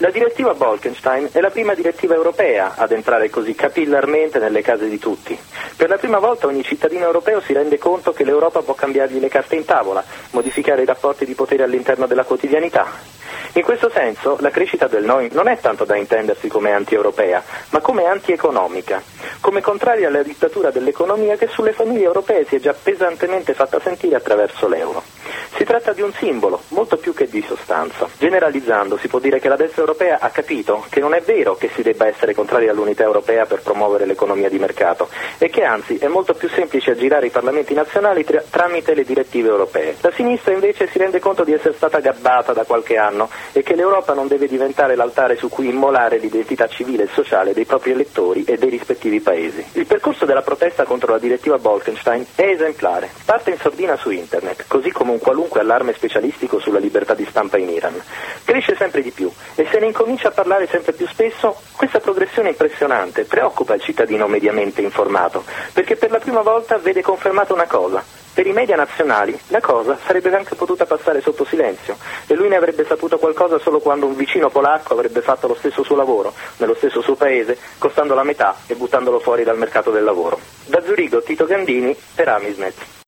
La direttiva Bolkestein è la prima direttiva europea ad entrare così capillarmente nelle case di tutti. Per la prima volta ogni cittadino europeo si rende conto che l'Europa può cambiargli le carte in tavola, modificare i rapporti di potere all'interno della quotidianità. In questo senso la crescita del noi non è tanto da intendersi come anti-europea, ma come anti-economica, come contraria alla dittatura dell'economia che sulle famiglie europee si è già pesantemente fatta sentire attraverso l'euro. Si tratta di un simbolo, molto più che di sostanza. Generalizzando, si può dire che la destra europea ha capito che non è vero che si debba essere contrari all'unità europea per promuovere l'economia di mercato e che anzi è molto più semplice aggirare i parlamenti nazionali tramite le direttive europee. La sinistra invece si rende conto di essere stata gabbata da qualche anno e che l'Europa non deve diventare l'altare su cui immolare l'identità civile e sociale dei propri elettori e dei rispettivi paesi. Il percorso della protesta contro la direttiva Bolkestein è esemplare. Parte in sordina su internet, così come un qualunque allarme specialistico sulla libertà di stampa in Iran. Cresce sempre di più e se ne incomincia a parlare sempre più spesso. Questa progressione impressionante preoccupa il cittadino mediamente informato, perché per la prima volta vede confermata una cosa. Per i media nazionali la cosa sarebbe anche potuta passare sotto silenzio e lui ne avrebbe saputo qualcosa solo quando un vicino polacco avrebbe fatto lo stesso suo lavoro, nello stesso suo paese, costando la metà e buttandolo fuori dal mercato del lavoro. Da Zurigo, Tito Gandini per Amisnet.